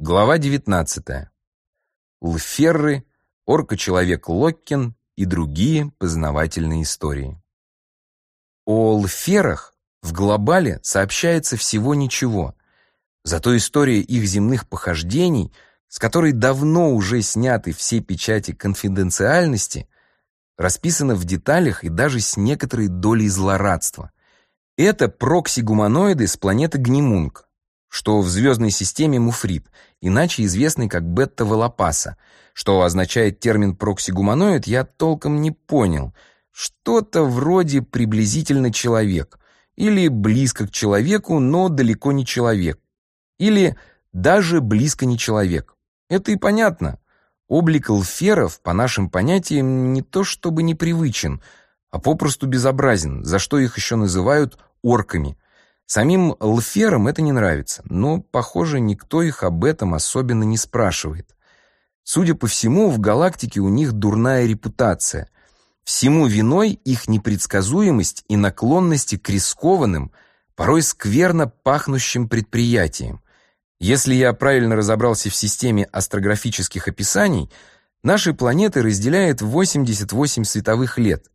Глава 19. Улферры, орка-человек Локкин и другие познавательные истории. О улферрах в глобале сообщается всего ничего, зато история их земных похождений, с которой давно уже сняты все печати конфиденциальности, расписана в деталях и даже с некоторой долей злорадства. Это прокси-гуманоиды с планеты Гнимунг, что в звездной системе Муфрит, иначе известный как Бетта-Волопаса. Что означает термин прокси-гуманоид, я толком не понял. Что-то вроде приблизительно человек, или близко к человеку, но далеко не человек, или даже близко не человек. Это и понятно. Облик эльферов, по нашим понятиям, не то чтобы непривычен, а попросту безобразен, за что их еще называют орками. Самим эльферам это не нравится, но, похоже, никто их об этом особенно не спрашивает. Судя по всему, в галактике у них дурная репутация. Всему виной их непредсказуемость и наклонности к рискованным, порой скверно пахнущим предприятиям. Если я правильно разобрался в системе астрографических описаний, наши планеты разделяет 88 световых лет.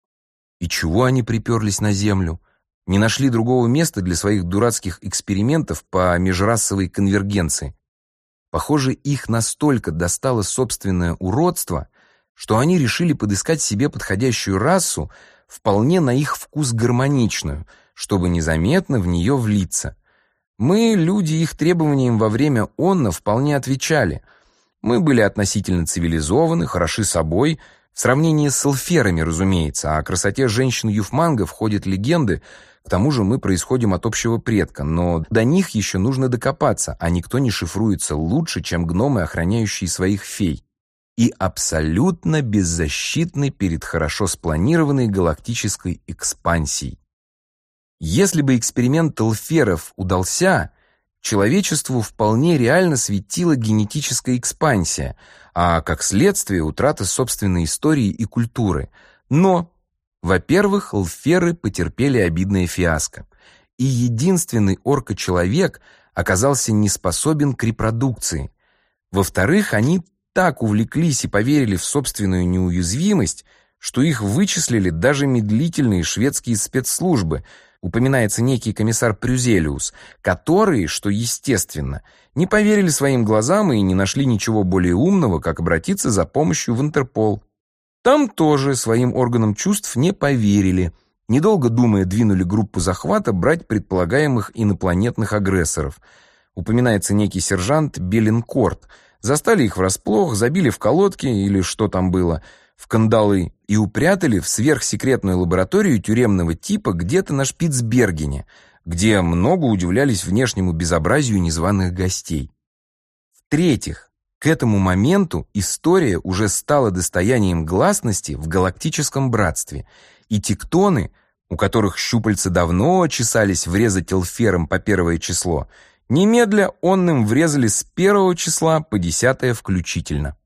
И чего они приперлись на Землю? Не нашли другого места для своих дурацких экспериментов по межрасовой конвергенции. Похоже, их настолько достало собственное уродство, что они решили подыскать себе подходящую расу, вполне на их вкус гармоничную, чтобы незаметно в нее влиться. Мы, люди, их требованиям во время онно вполне отвечали. Мы были относительно цивилизованы, хороши собой, в сравнении с эльферами, разумеется. О красоте женщин-юфмангов ходят легенды. К тому же мы происходим от общего предка, но до них еще нужно докопаться, а никто не шифруется лучше, чем гномы, охраняющие своих фей, и абсолютно беззащитны перед хорошо спланированной галактической экспансией. Если бы эксперимент эльферов удался, человечеству вполне реально светила генетическая экспансия, а как следствие утрата собственной истории и культуры. Но, во-первых, эльферы потерпели обидное фиаско, и единственный орка-человек оказался не способен к репродукции. Во-вторых, они так увлеклись и поверили в собственную неуязвимость, что их вычислили даже медлительные шведские спецслужбы. Упоминается некий комиссар Прюзелиус, которые, что естественно, не поверили своим глазам и не нашли ничего более умного, как обратиться за помощью в Интерпол. Там тоже своим органам чувств не поверили. Недолго думая, двинули группу захвата брать предполагаемых инопланетных агрессоров. Упоминается некий сержант Беллинкорт. Застали их врасплох, забили в колодки или что там было, в кандалы и упрятали в сверхсекретную лабораторию тюремного типа где-то на Шпицбергене, где много удивлялись внешнему безобразию незваных гостей. В-третьих, к этому моменту история уже стала достоянием гласности в галактическом братстве, и тектоны, у которых щупальца давно чесались врезать эльферам по 1 число, немедля онным врезали с 1 числа по 10 включительно.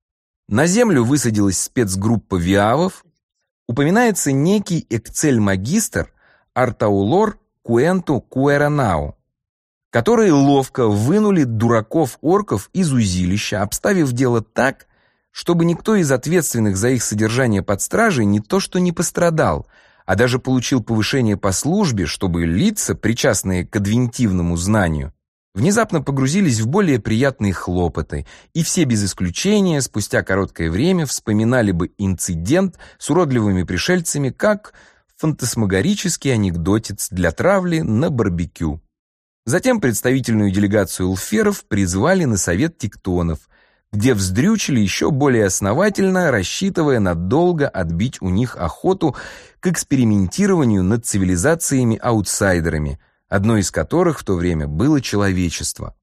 На Землю высадилась спецгруппа виавов. Упоминается некий экцель-магистр Артаулор Куэнту Куэранау, которые ловко вынули дураков-орков из узилища, обставив дело так, чтобы никто из ответственных за их содержание под стражей не то что не пострадал, а даже получил повышение по службе, чтобы лица, причастные к адвентивному знанию, внезапно погрузились в более приятные хлопоты, и все без исключения спустя короткое время вспоминали бы инцидент с уродливыми пришельцами как фантасмагорический анекдотец для травли на барбекю. Затем представительную делегацию эльферов призвали на совет тектонов, где вздрючили еще более основательно, рассчитывая надолго отбить у них охоту к экспериментированию над цивилизациями-аутсайдерами, одной из которых в то время было человечество.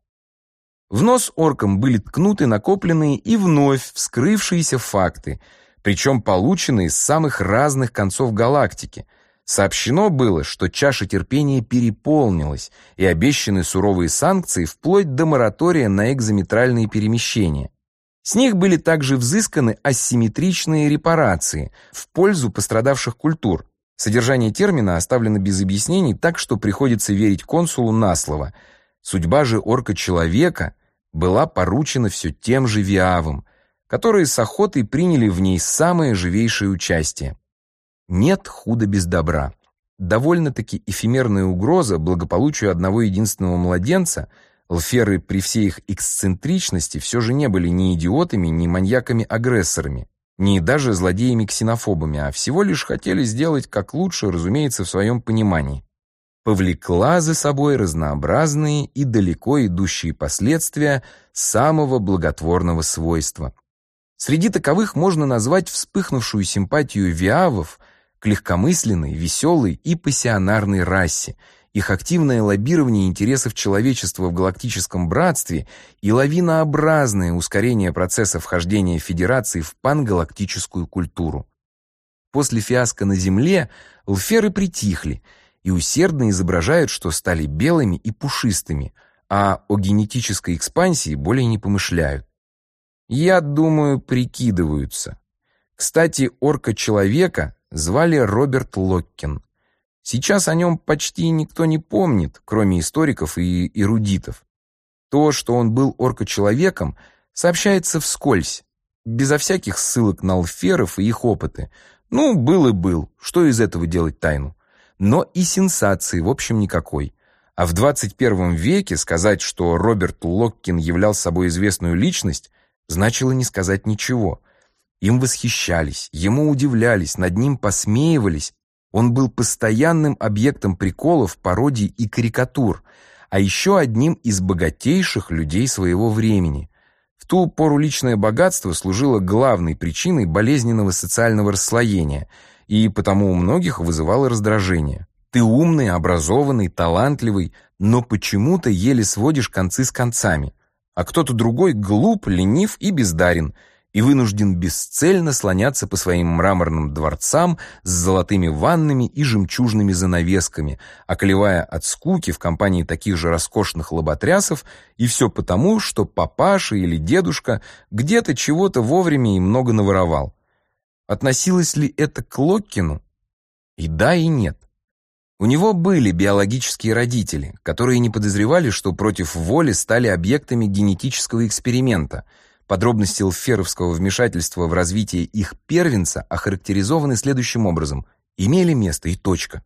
В нос оркам были ткнуты накопленные и вновь вскрывшиеся факты, причем полученные с самых разных концов галактики. Сообщено было, что чаша терпения переполнилась, и обещаны суровые санкции вплоть до моратория на экзометральные перемещения. С них были также взысканы асимметричные репарации в пользу пострадавших культур. Содержание термина оставлено без объяснений, так что приходится верить консулу на слово. Судьба же орка-человека была поручена все тем же Виавам, которые с охотой приняли в ней самое живейшее участие. Нет худа без добра. Довольно-таки эфемерная угроза благополучию одного единственного младенца, Лферы при всей их эксцентричности все же не были ни идиотами, ни маньяками-агрессорами, ни даже злодеями-ксенофобами, а всего лишь хотели сделать как лучше, разумеется, в своем понимании. Повлекла за собой разнообразные и далеко идущие последствия самого благотворного свойства. Среди таковых можно назвать вспыхнувшую симпатию Виавов к легкомысленной, веселой и пассионарной расе, их активное лоббирование интересов человечества в галактическом братстве и лавинообразное ускорение процесса вхождения Федерации в пангалактическую культуру. После фиаско на Земле Лферы притихли и усердно изображают, что стали белыми и пушистыми, а о генетической экспансии более не помышляют. Я думаю, прикидываются. Кстати, орка-человека звали Роберт Локкин. Сейчас о нем почти никто не помнит, кроме историков и эрудитов. То, что он был орка-человеком, сообщается вскользь, безо всяких ссылок на Лферов и их опыты. Ну, был и был, что из этого делать тайну? Но и сенсации, в общем, никакой. А в 21 веке сказать, что Роберт Локкин являл собой известную личность, значило не сказать ничего. Им восхищались, ему удивлялись, над ним посмеивались. Он был постоянным объектом приколов, пародий и карикатур, а еще одним из богатейших людей своего времени. В ту пору личное богатство служило главной причиной болезненного социального расслоения и потому у многих вызывало раздражение. Ты умный, образованный, талантливый, но почему-то еле сводишь концы с концами, а кто-то другой глуп, ленив и бездарен, и вынужден бесцельно слоняться по своим мраморным дворцам с золотыми ваннами и жемчужными занавесками, околевая от скуки в компании таких же роскошных лоботрясов, и все потому, что папаша или дедушка где-то чего-то вовремя и много наворовал. Относилось ли это к Локкину? И да, и нет. У него были биологические родители, которые не подозревали, что против воли стали объектами генетического эксперимента. Подробности лферовского вмешательства в развитие их первенца охарактеризованы следующим образом: имели место и точка.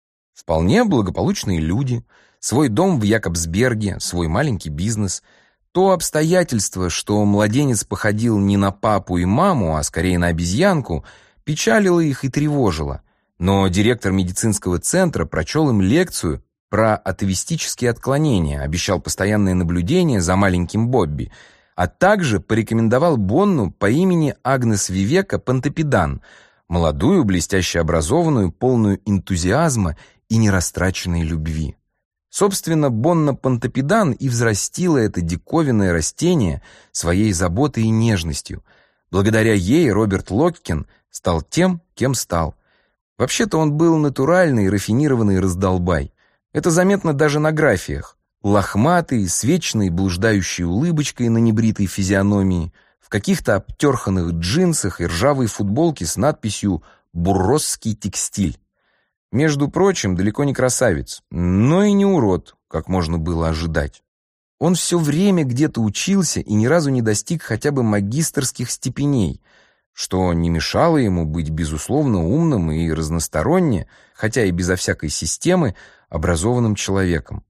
Вполне благополучные люди, свой дом в Якобсберге, свой маленький бизнес. То обстоятельство, что младенец походил не на папу и маму, а скорее на обезьянку, печалило их и тревожило. Но директор медицинского центра прочел им лекцию про атовистические отклонения, обещал постоянное наблюдение за маленьким Бобби, а также порекомендовал Бонну по имени Агнес Вивека Пантопидан, молодую, блестяще образованную, полную энтузиазма и нерастраченной любви. Собственно, Бонна Пантопидан и взрастила это диковинное растение своей заботой и нежностью. Благодаря ей Роберт Локкин стал тем, кем стал. Вообще-то он был натуральный, рафинированный раздолбай. Это заметно даже на графиях. Лохматый, с вечной блуждающей улыбочкой на небритой физиономии, в каких-то обтерханных джинсах и ржавой футболке с надписью «Бурросский текстиль». Между прочим, далеко не красавец, но и не урод, как можно было ожидать. Он все время где-то учился и ни разу не достиг хотя бы магистерских степеней, что не мешало ему быть, безусловно, умным и разносторонне, хотя и безо всякой системы, образованным человеком.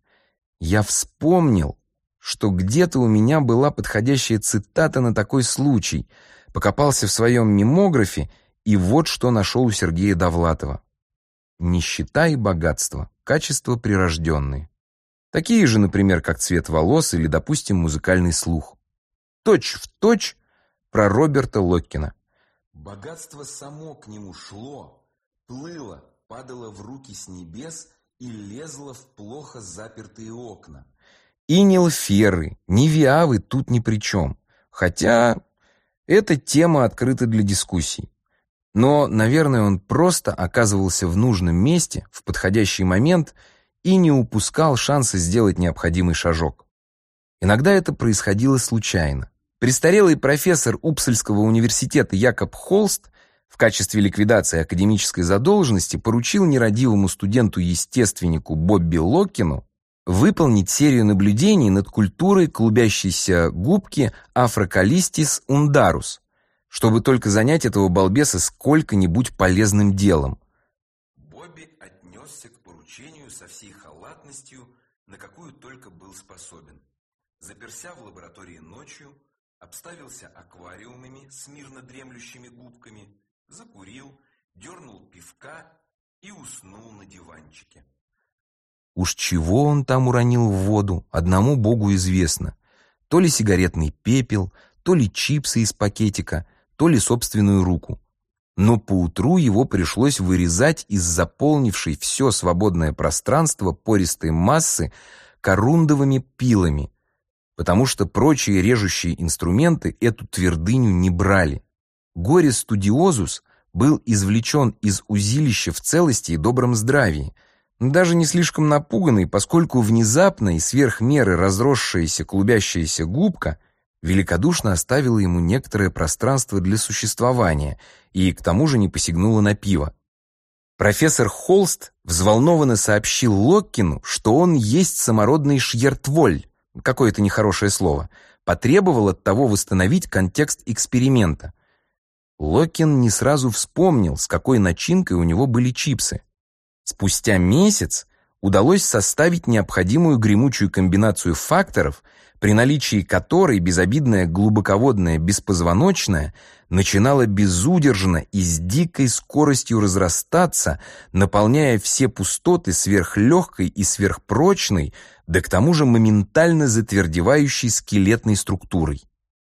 Я вспомнил, что где-то у меня была подходящая цитата на такой случай, покопался в своем мемографе, и вот что нашел у Сергея Довлатова. Нищета и богатство, качества прирожденные. Такие же, например, как цвет волос или, допустим, музыкальный слух. Точь в точь про Роберта Локкина. Богатство само к нему шло, плыло, падало в руки с небес и лезло в плохо запертые окна. И ни лферы, ни виавы тут ни при чем, хотя эта тема открыта для дискуссий. Но, наверное, он просто оказывался в нужном месте в подходящий момент и не упускал шанса сделать необходимый шажок. Иногда это происходило случайно. Престарелый профессор Упсальского университета Якоб Холст в качестве ликвидации академической задолженности поручил нерадивому студенту-естественнику Бобби Локкину выполнить серию наблюдений над культурой клубящейся губки Afrocalistis undarus, чтобы только занять этого балбеса сколько-нибудь полезным делом. Бобби отнесся к поручению со всей халатностью, на какую только был способен. Заперся в лаборатории ночью, обставился аквариумами с мирно дремлющими губками, закурил, дернул пивка и уснул на диванчике. Уж чего он там уронил в воду, одному Богу известно. То ли сигаретный пепел, то ли чипсы из пакетика, то ли собственную руку. Но поутру его пришлось вырезать из заполнившей все свободное пространство пористой массы корундовыми пилами, потому что прочие режущие инструменты эту твердыню не брали. Горис студиозус был извлечен из узилища в целости и добром здравии, даже не слишком напуганный, поскольку внезапно и сверх меры разросшаяся клубящаяся губка великодушно оставила ему некоторое пространство для существования и к тому же не посягнула на пиво. Профессор Холст взволнованно сообщил Локкину, что он есть самородный шьертволь, какое-то нехорошее слово, потребовал от того восстановить контекст эксперимента. Локкин не сразу вспомнил, с какой начинкой у него были чипсы. Спустя месяц удалось составить необходимую гремучую комбинацию факторов, при наличии которой безобидная глубоководная беспозвоночная начинала безудержно и с дикой скоростью разрастаться, наполняя все пустоты сверхлегкой и сверхпрочной, да к тому же моментально затвердевающей скелетной структурой.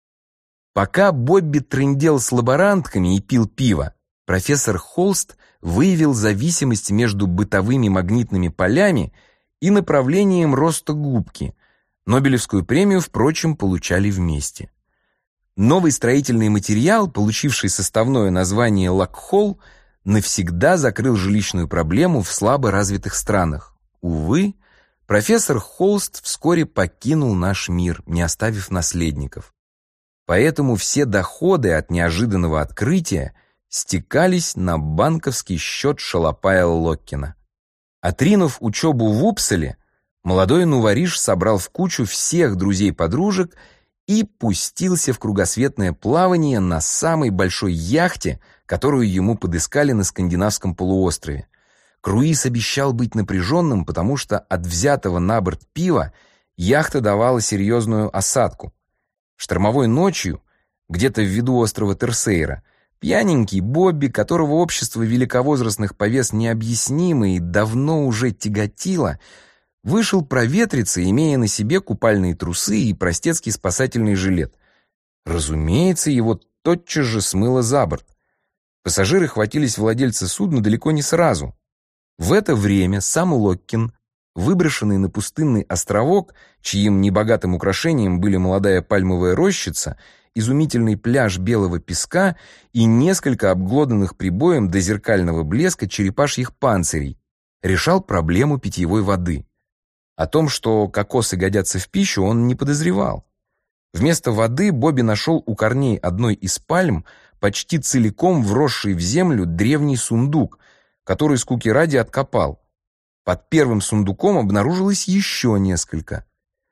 Пока Бобби трындел с лаборантками и пил пиво, профессор Холст выявил зависимость между бытовыми магнитными полями и направлением роста губки. Нобелевскую премию, впрочем, получали вместе. Новый строительный материал, получивший составное название лакхол, навсегда закрыл жилищную проблему в слабо развитых странах. Увы, профессор Холст вскоре покинул наш мир, не оставив наследников. Поэтому все доходы от неожиданного открытия стекались на банковский счет шалопая Локкина. Отринув учебу в Упсале, молодой нувориш собрал в кучу всех друзей-подружек и пустился в кругосветное плавание на самой большой яхте, которую ему подыскали на скандинавском полуострове. Круиз обещал быть напряженным, потому что от взятого на борт пива яхта давала серьезную осадку. Штормовой ночью, где-то в виду острова Терсейра, пьяненький Бобби, которого общество великовозрастных повес необъяснимо и давно уже тяготило, вышел проветриться, имея на себе купальные трусы и простецкий спасательный жилет. Разумеется, его тотчас же смыло за борт. Пассажиры хватились владельца судна далеко не сразу. В это время сам Локкин, выброшенный на пустынный островок, чьим небогатым украшением были молодая пальмовая рощица, изумительный пляж белого песка и несколько обглоданных прибоем до зеркального блеска черепашьих панцирей, решал проблему питьевой воды. О том, что кокосы годятся в пищу, он не подозревал. Вместо воды Бобби нашел у корней одной из пальм почти целиком вросший в землю древний сундук, который скуки ради откопал. Под первым сундуком обнаружилось еще несколько.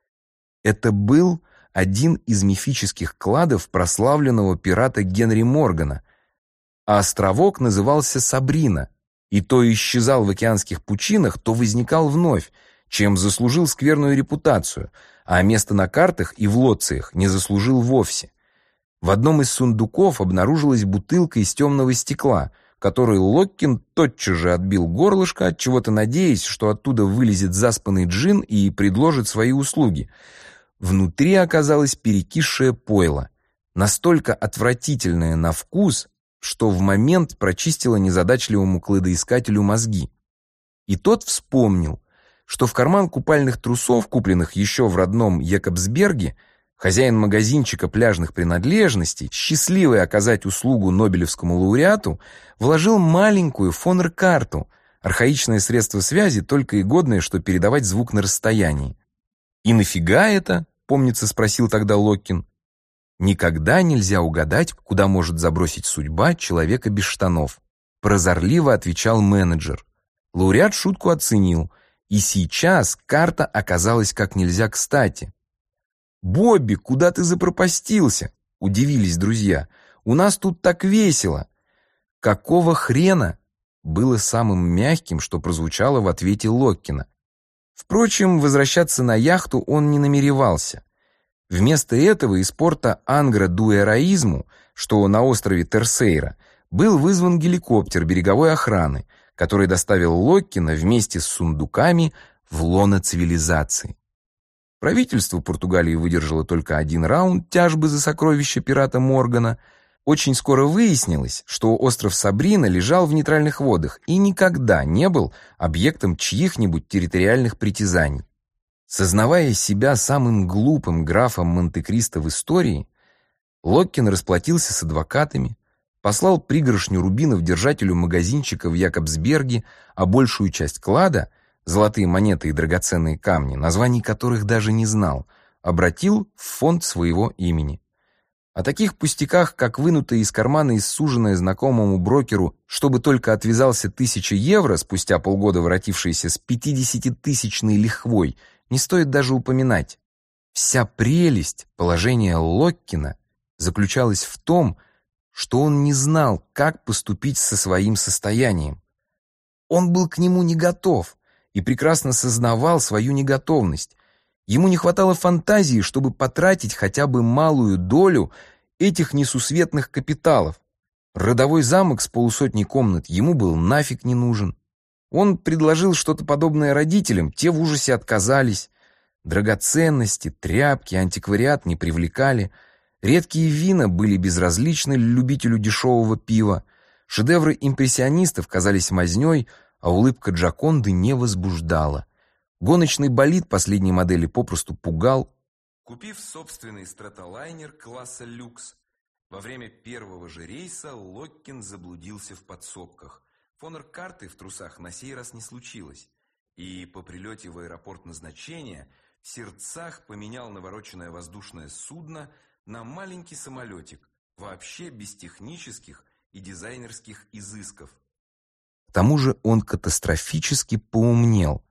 Это был один из мифических кладов прославленного пирата Генри Моргана, а островок назывался Сабрина, и то исчезал в океанских пучинах, то возникал вновь, чем заслужил скверную репутацию, а место на картах и в лоциях не заслужил вовсе. В одном из сундуков обнаружилась бутылка из темного стекла, которой Локкин тотчас же отбил горлышко, отчего-то надеясь, что оттуда вылезет заспанный джин и предложит свои услуги. Внутри оказалось перекисшее пойло, настолько отвратительное на вкус, что в момент прочистило незадачливому кладоискателю мозги. И тот вспомнил, что в карман купальных трусов, купленных еще в родном Якобсберге, хозяин магазинчика пляжных принадлежностей, счастливый оказать услугу нобелевскому лауреату, вложил маленькую фонер-карту, архаичное средство связи, только и годное, что передавать звук на расстоянии. «И нафига это?» — помнится, спросил тогда Локкин. «Никогда нельзя угадать, куда может забросить судьба человека без штанов», — прозорливо отвечал менеджер. Лауреат шутку оценил И сейчас карта оказалась как нельзя кстати. «Бобби, куда ты запропастился?» — удивились друзья. «У нас тут так весело!» «Какого хрена?» — было самым мягким, что прозвучало в ответе Локкина. Впрочем, возвращаться на яхту он не намеревался. Вместо этого из порта Ангра-ду-Эроизму, что на острове Терсейра, был вызван геликоптер береговой охраны, который доставил Локкина вместе с сундуками в лоно цивилизации. Правительство Португалии выдержало только один раунд тяжбы за сокровища пирата Моргана. Очень скоро выяснилось, что остров Сабрина лежал в нейтральных водах и никогда не был объектом чьих-нибудь территориальных притязаний. Сознавая себя самым глупым графом Монте-Кристо в истории, Локкин расплатился с адвокатами, послал пригоршню рубинов держателю магазинчика в Якобсберге, а большую часть клада, золотые монеты и драгоценные камни, названий которых даже не знал, обратил в фонд своего имени. О таких пустяках, как вынутая из кармана и ссуженная знакомому брокеру, чтобы только отвязался 1000 евро, спустя полгода воротившиеся с 50-тысячной лихвой, не стоит даже упоминать. Вся прелесть положения Локкина заключалась в том, что он не знал, как поступить со своим состоянием. Он был к нему не готов и прекрасно сознавал свою неготовность. Ему не хватало фантазии, чтобы потратить хотя бы малую долю этих несусветных капиталов. Родовой замок с полусотней комнат ему был нафиг не нужен. Он предложил что-то подобное родителям, те в ужасе отказались. Драгоценности, тряпки, антиквариат не привлекали. Редкие вина были безразличны любителю дешевого пива. Шедевры импрессионистов казались мазнёй, а улыбка Джоконды не возбуждала. Гоночный болид последней модели попросту пугал. Купив собственный стратолайнер класса люкс, во время первого же рейса Локкин заблудился в подсобках. Фонер-карты в трусах на сей раз не случилось, и по прилете в аэропорт назначения в сердцах поменял навороченное воздушное судно на маленький самолетик, вообще без технических и дизайнерских изысков. К тому же он катастрофически поумнел.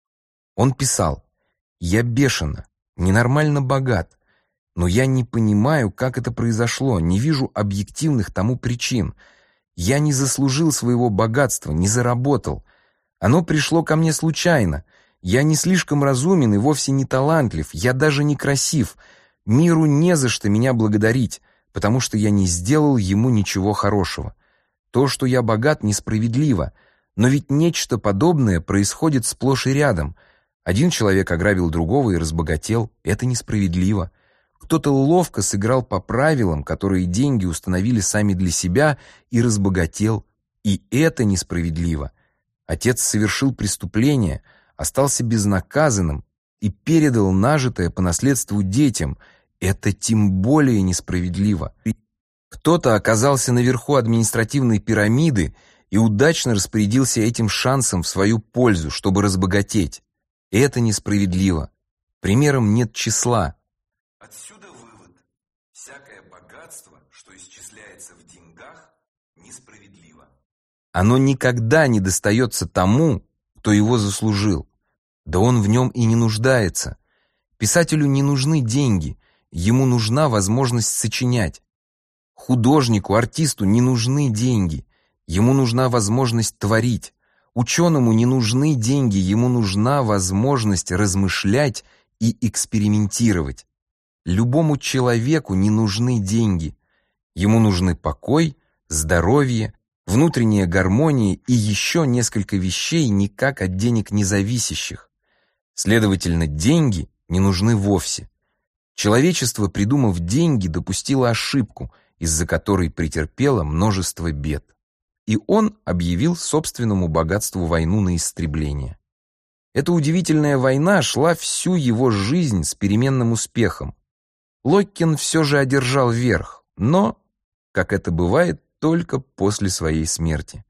Он писал: «Я бешено, ненормально богат, но я не понимаю, как это произошло, не вижу объективных тому причин. Я не заслужил своего богатства, не заработал. Оно пришло ко мне случайно. Я не слишком разумен и вовсе не талантлив, я даже не красив. Миру не за что меня благодарить, потому что я не сделал ему ничего хорошего. То, что я богат, несправедливо, но ведь нечто подобное происходит сплошь и рядом. Один человек ограбил другого и разбогател, это несправедливо. Кто-то ловко сыграл по правилам, которые деньги установили сами для себя, и разбогател, и это несправедливо. Отец совершил преступление, остался безнаказанным и передал нажитое по наследству детям. Это тем более несправедливо. Кто-то оказался наверху административной пирамиды и удачно распорядился этим шансом в свою пользу, чтобы разбогатеть. Это несправедливо. Примером нет числа. Отсюда вывод. Всякое богатство, что исчисляется в деньгах, несправедливо. Оно никогда не достается тому, кто его заслужил. Да он в нем и не нуждается. Писателю не нужны деньги, ему нужна возможность сочинять. Художнику, артисту не нужны деньги, ему нужна возможность творить. Ученому не нужны деньги, ему нужна возможность размышлять и экспериментировать. Любому человеку не нужны деньги. Ему нужны покой, здоровье, внутренняя гармония и еще несколько вещей, никак от денег не зависящих. Следовательно, деньги не нужны вовсе. Человечество, придумав деньги, допустило ошибку, из-за которой претерпело множество бед. И он объявил собственному богатству войну на истребление. Эта удивительная война шла всю его жизнь с переменным успехом. Локкин все же одержал верх, но, как это бывает, только после своей смерти.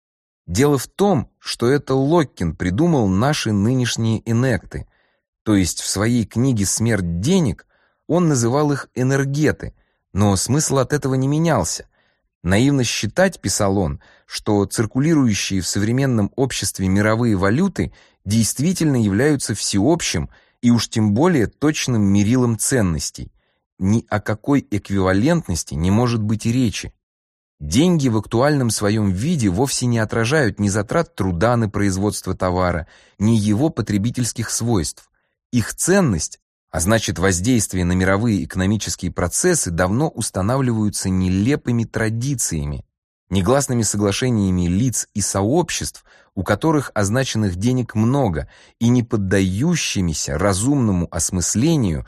Дело в том, что это Локкин придумал наши нынешние инекты, то есть в своей книге «Смерть денег» он называл их энергеты, но смысл от этого не менялся. Наивно считать, писал он, что циркулирующие в современном обществе мировые валюты действительно являются всеобщим и уж тем более точным мерилом ценностей. Ни о какой эквивалентности не может быть и речи. Деньги в актуальном своем виде вовсе не отражают ни затрат труда на производство товара, ни его потребительских свойств. Их ценность, а значит воздействие на мировые экономические процессы, давно устанавливаются нелепыми традициями, негласными соглашениями лиц и сообществ, у которых означенных денег много, и не поддающимися разумному осмыслению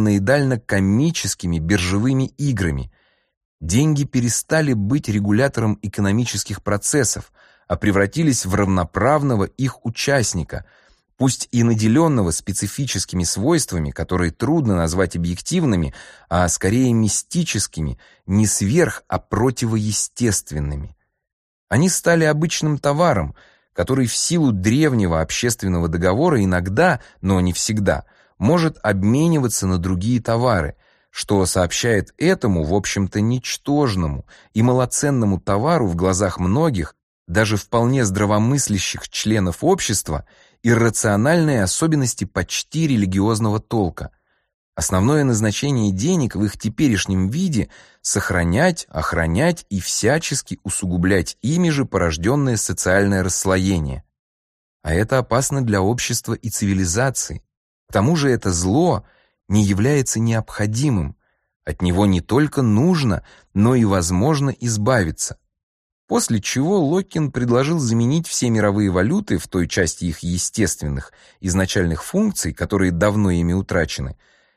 параноидально-комическими биржевыми играми. Деньги перестали быть регулятором экономических процессов, а превратились в равноправного их участника, пусть и наделенного специфическими свойствами, которые трудно назвать объективными, а скорее мистическими, не сверх, а противоестественными. Они стали обычным товаром, который в силу древнего общественного договора иногда, но не всегда, может обмениваться на другие товары, что сообщает этому, в общем-то, ничтожному и малоценному товару в глазах многих, даже вполне здравомыслящих членов общества, иррациональные особенности почти религиозного толка. Основное назначение денег в их теперешнем виде – сохранять, охранять и всячески усугублять ими же порожденное социальное расслоение. А это опасно для общества и цивилизации. К тому же это зло не является необходимым. От него не только нужно, но и возможно избавиться. После чего Локкин предложил заменить все мировые валюты в той части их естественных, изначальных функций, которые давно ими утрачены,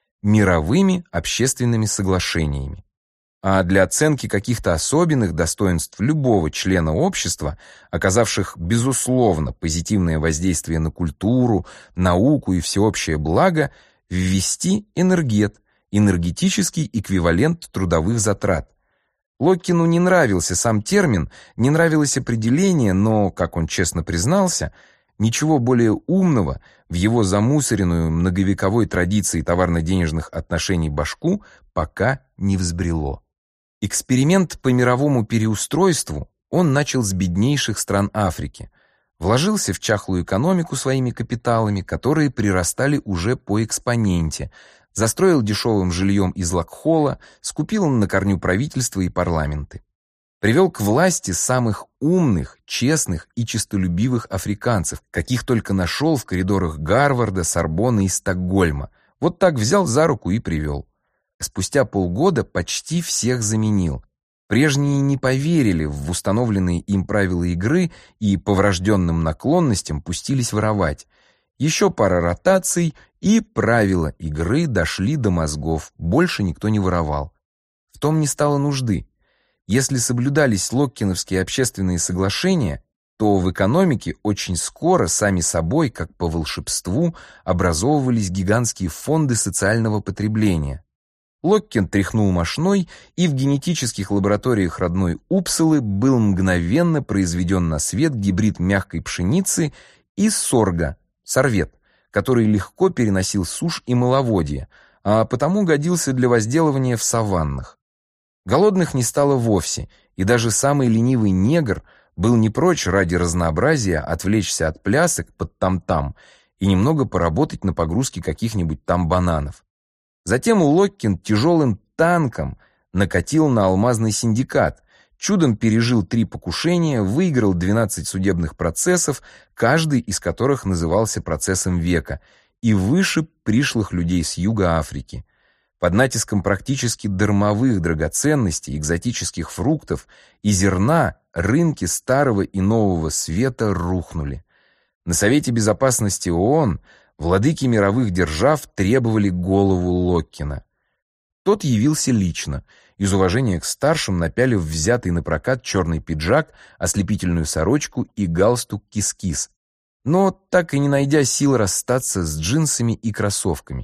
мировыми общественными соглашениями. А для оценки каких-то особенных достоинств любого члена общества, оказавших безусловно позитивное воздействие на культуру, науку и всеобщее благо, ввести энергет, энергетический эквивалент трудовых затрат. Локкину не нравился сам термин, не нравилось определение, но, как он честно признался, ничего более умного в его замусоренную многовековой традицией товарно-денежных отношений башку пока не взбрело. Эксперимент по мировому переустройству он начал с беднейших стран Африки, вложился в чахлую экономику своими капиталами, которые прирастали уже по экспоненте, застроил дешевым жильем из Лакхола, скупил на корню правительства и парламенты. Привел к власти самых умных, честных и честолюбивых африканцев, каких только нашел в коридорах Гарварда, Сорбонны и Стокгольма. Вот так взял за руку и привел. Спустя полгода почти всех заменил. Прежние не поверили в установленные им правила игры и по врожденным наклонностям пустились воровать. Еще пара ротаций, и правила игры дошли до мозгов, больше никто не воровал. В том не стало нужды. Если соблюдались локкиновские общественные соглашения, то в экономике очень скоро сами собой, как по волшебству, образовывались гигантские фонды социального потребления. Локкин тряхнул мошной, и в генетических лабораториях родной Упсалы был мгновенно произведен на свет гибрид мягкой пшеницы и сорга, сорвет, который легко переносил сушь и маловодье, а потому годился для возделывания в саваннах. Голодных не стало вовсе, и даже самый ленивый негр был не прочь ради разнообразия отвлечься от плясок под там-там и немного поработать на погрузке каких-нибудь там бананов. Затем Локкин тяжелым танком накатил на алмазный синдикат, чудом пережил 3 покушения, выиграл 12 судебных процессов, каждый из которых назывался процессом века, и вышиб пришлых людей с юга Африки. Под натиском практически дармовых драгоценностей, экзотических фруктов и зерна рынки Старого и Нового Света рухнули. На Совете Безопасности ООН владыки мировых держав требовали голову Локкина. Тот явился лично, из уважения к старшим напялив взятый на прокат черный пиджак, ослепительную сорочку и галстук кис-кис, но так и не найдя сил расстаться с джинсами и кроссовками.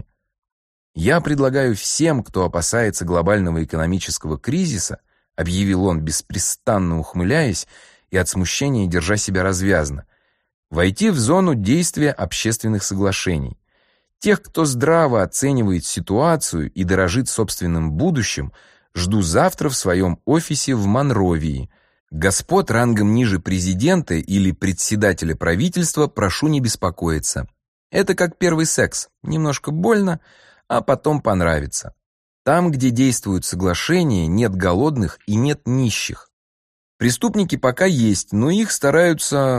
«Я предлагаю всем, кто опасается глобального экономического кризиса», объявил он, беспрестанно ухмыляясь и от смущения держа себя развязно, войти в зону действия общественных соглашений. Тех, кто здраво оценивает ситуацию и дорожит собственным будущим, жду завтра в своем офисе в Монровии. Господ рангом ниже президента или председателя правительства прошу не беспокоиться. Это как первый секс, немножко больно, а потом понравится. Там, где действуют соглашения, нет голодных и нет нищих. Преступники пока есть, но их стараются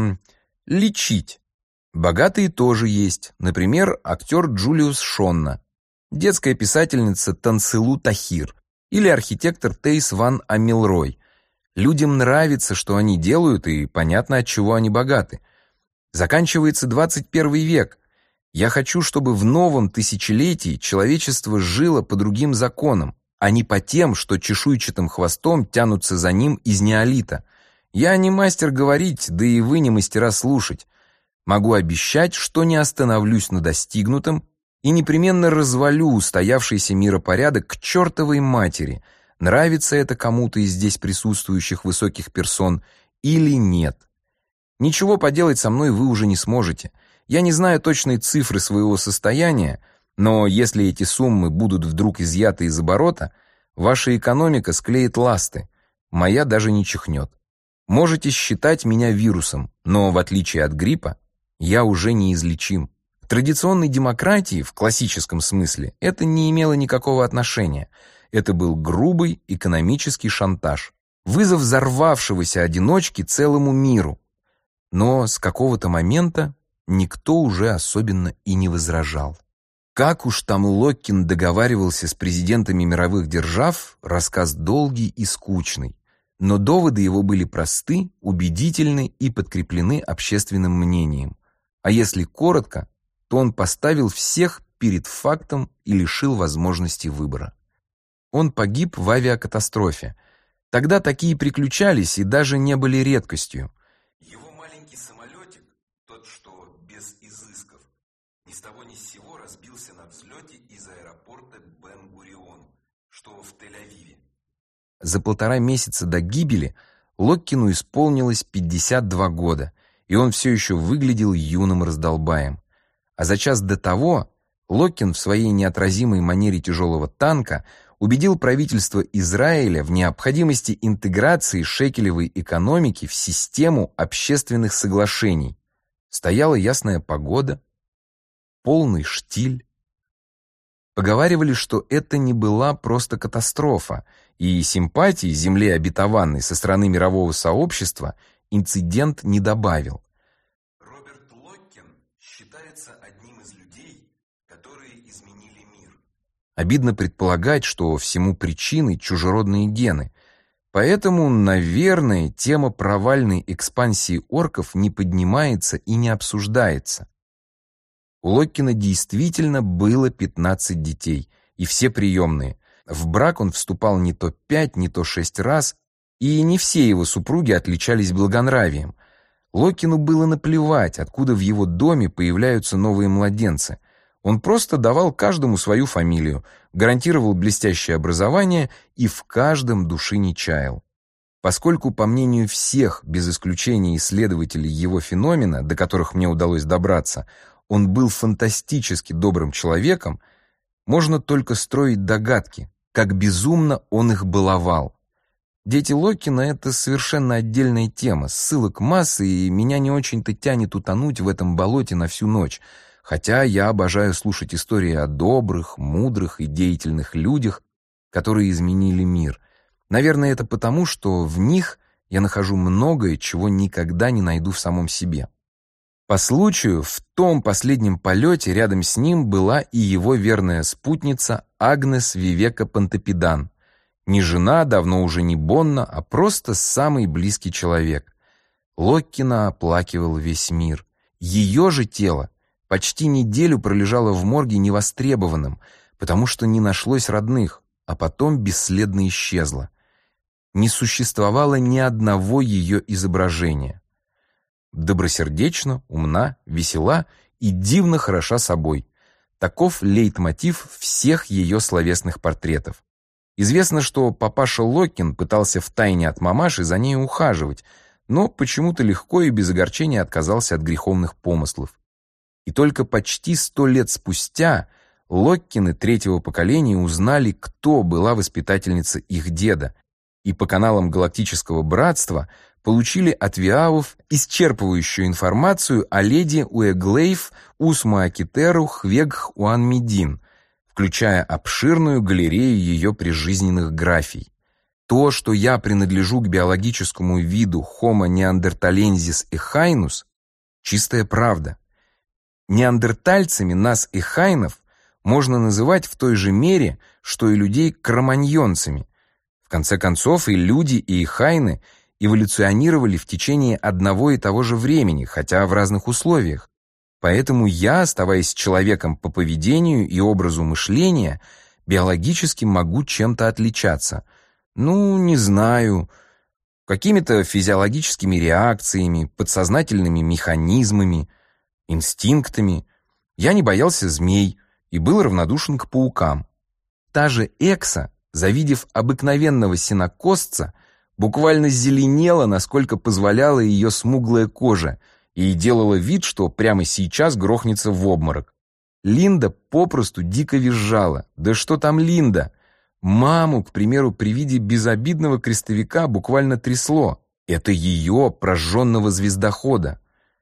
лечить. Богатые тоже есть, например, актер Джулиус Шонна, детская писательница Танцилу Тахир или архитектор Тейс Ван Амилрой. Людям нравится, что они делают, и понятно, от чего они богаты. Заканчивается 21 век. Я хочу, чтобы в новом тысячелетии человечество жило по другим законам, а не по тем, что чешуйчатым хвостом тянутся за ним из неолита. Я не мастер говорить, да и вы не мастера слушать. Могу обещать, что не остановлюсь на достигнутом и непременно развалю устоявшийся миропорядок к чертовой матери, нравится это кому-то из здесь присутствующих высоких персон или нет. Ничего поделать со мной вы уже не сможете. Я не знаю точной цифры своего состояния, но если эти суммы будут вдруг изъяты из оборота, ваша экономика склеит ласты, моя даже не чихнет. Можете считать меня вирусом, но в отличие от гриппа, я уже неизлечим. В традиционной демократии, в классическом смысле, это не имело никакого отношения. Это был грубый экономический шантаж, вызов взорвавшегося одиночки целому миру. Но с какого-то момента никто уже особенно и не возражал. Как уж там Локкин договаривался с президентами мировых держав, рассказ долгий и скучный. Но доводы его были просты, убедительны и подкреплены общественным мнением. А если коротко, то он поставил всех перед фактом и лишил возможности выбора. Он погиб в авиакатастрофе. Тогда такие приключались и даже не были редкостью. Его маленький самолетик, тот, что без изысков, ни с того ни с сего разбился на взлете из аэропорта Бен-Гурион, что в Тель-Авиве. За 1,5 месяца до гибели Локкину исполнилось 52 года, и он все еще выглядел юным раздолбаем. А за час до того Локкин в своей неотразимой манере тяжелого танка убедил правительство Израиля в необходимости интеграции шекелевой экономики в систему общественных соглашений. Стояла ясная погода, полный штиль. Поговаривали, что это не была просто катастрофа, и симпатии земле обетованной со стороны мирового сообщества инцидент не добавил. Роберт Локкин считается одним из людей, которые изменили мир. Обидно предполагать, что всему причиной чужеродные гены. Поэтому, наверное, тема провальной экспансии орков не поднимается и не обсуждается. У Локкина действительно было 15 детей, и все приемные. В брак он вступал не то 5, не то 6 раз, и не все его супруги отличались благонравием. Локкину было наплевать, откуда в его доме появляются новые младенцы. Он просто давал каждому свою фамилию, гарантировал блестящее образование и в каждом души не чаял. Поскольку, по мнению всех, без исключения исследователей его феномена, до которых мне удалось добраться, он был фантастически добрым человеком, можно только строить догадки, как безумно он их баловал. Дети Локкина — это совершенно отдельная тема, ссылок массы, и меня не очень-то тянет утонуть в этом болоте на всю ночь, хотя я обожаю слушать истории о добрых, мудрых и деятельных людях, которые изменили мир. Наверное, это потому, что в них я нахожу многое, чего никогда не найду в самом себе. По случаю, в том последнем полете рядом с ним была и его верная спутница Агнес Вивека Пантопидан. Не жена, давно уже не Бонна, а просто самый близкий человек. Локкина оплакивал весь мир. Ее же тело почти неделю пролежало в морге невостребованным, потому что не нашлось родных, а потом бесследно исчезло. Не существовало ни одного ее изображения. Добросердечна, умна, весела и дивно хороша собой. Таков лейтмотив всех ее словесных портретов. Известно, что папаша Локкин пытался втайне от мамаши за ней ухаживать, но почему-то легко и без огорчения отказался от греховных помыслов. И только почти 100 лет спустя Локкины 3-го поколения узнали, кто была воспитательница их деда, и по каналам Галактического Братства получили от Виавов исчерпывающую информацию о леди Уэглейф Усмуакитеру Хвегх Уанмедин, включая обширную галерею ее прижизненных графий. То, что я принадлежу к биологическому виду Homo neanderthalensis echainus, чистая правда. Неандертальцами нас, эхайнов, можно называть в той же мере, что и людей кроманьонцами. В конце концов, и люди, и эхайны эволюционировали в течение одного и того же времени, хотя в разных условиях. Поэтому я, оставаясь человеком по поведению и образу мышления, биологически могу чем-то отличаться. Ну, не знаю, какими-то физиологическими реакциями, подсознательными механизмами, инстинктами. Я не боялся змей и был равнодушен к паукам. Та же Экса, завидев обыкновенного сенокосца, буквально зеленела, насколько позволяла ее смуглая кожа, и делала вид, что прямо сейчас грохнется в обморок. Линда попросту дико визжала. Да что там Линда? Маму, к примеру, при виде безобидного крестовика буквально трясло. Это ее, прожженного звездохода.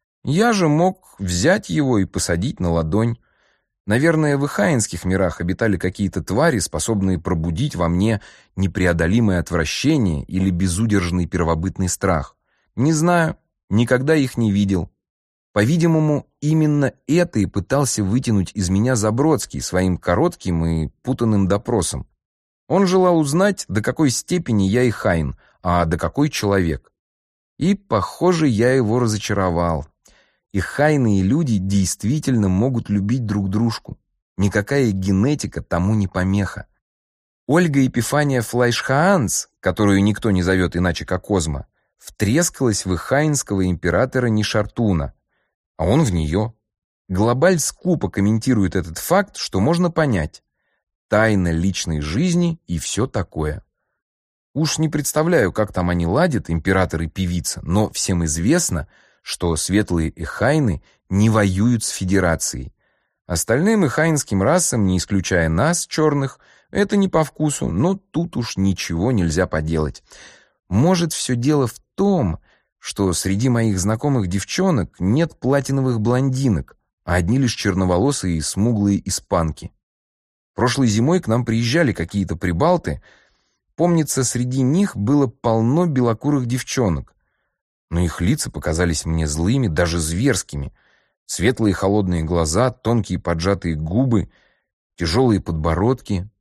Я же мог взять его и посадить на ладонь. Наверное, в эхаинских мирах обитали какие-то твари, способные пробудить во мне непреодолимое отвращение или безудержный первобытный страх. Не знаю, никогда их не видел. По-видимому, именно это и пытался вытянуть из меня Забродский своим коротким и путанным допросом. Он желал узнать, до какой степени я эхайн, а до какой человек. И, похоже, я его разочаровал. Эхайны и люди действительно могут любить друг дружку. Никакая генетика тому не помеха. Ольга Епифания Флайшхаанц, которую никто не зовет иначе как Озма, втрескалась в эхайнского императора Нишартуна, а он в нее. Глобаль скупо комментирует этот факт, что можно понять. Тайна личной жизни и все такое. Уж не представляю, как там они ладят, император и певица, но всем известно, что светлые эхайны не воюют с Федерацией. Остальным эхайнским расам, не исключая нас, черных, это не по вкусу, но тут уж ничего нельзя поделать. Может, все дело в том, что среди моих знакомых девчонок нет платиновых блондинок, а одни лишь черноволосые и смуглые испанки. Прошлой зимой к нам приезжали какие-то прибалты. Помнится, среди них было полно белокурых девчонок. Но их лица показались мне злыми, даже зверскими. Светлые холодные глаза, тонкие поджатые губы, тяжелые подбородки.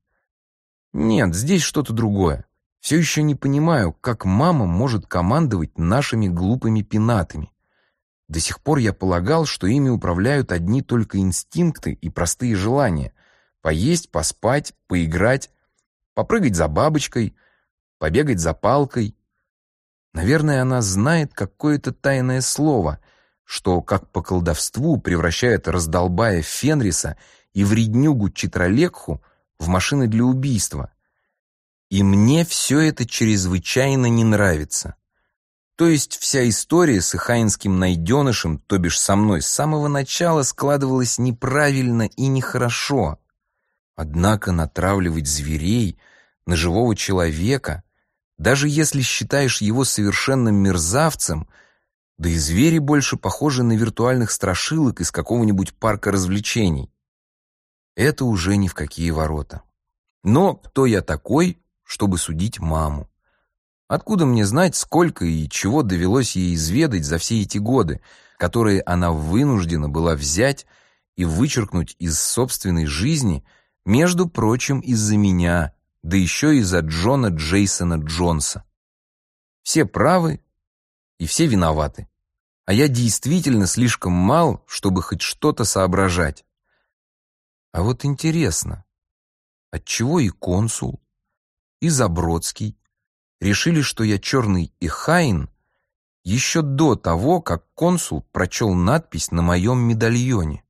Нет, здесь что-то другое. Все еще не понимаю, как мама может командовать нашими глупыми пенатами. До сих пор я полагал, что ими управляют одни только инстинкты и простые желания. Поесть, поспать, поиграть, попрыгать за бабочкой, побегать за палкой. Наверное, она знает какое-то тайное слово, что, как по колдовству, превращает раздолбая Фенриса и вреднюгу Читралekху в машины для убийства. И мне все это чрезвычайно не нравится. То есть вся история с эхайнским найденышем, то бишь со мной, с самого начала складывалась неправильно и нехорошо. Однако натравливать зверей на живого человека, даже если считаешь его совершенным мерзавцем, да и звери больше похожи на виртуальных страшилок из какого-нибудь парка развлечений. Это уже ни в какие ворота. Но кто я такой, чтобы судить маму? Откуда мне знать, сколько и чего довелось ей изведать за все эти годы, которые она вынуждена была взять и вычеркнуть из собственной жизни, между прочим, из-за меня, да еще из-за Джона Джейсона Джонса. Все правы и все виноваты. А я действительно слишком мал, чтобы хоть что-то соображать. А вот интересно, отчего и консул, и Забродский решили, что я черный эхайн, еще до того, как консул прочел надпись на моем медальоне?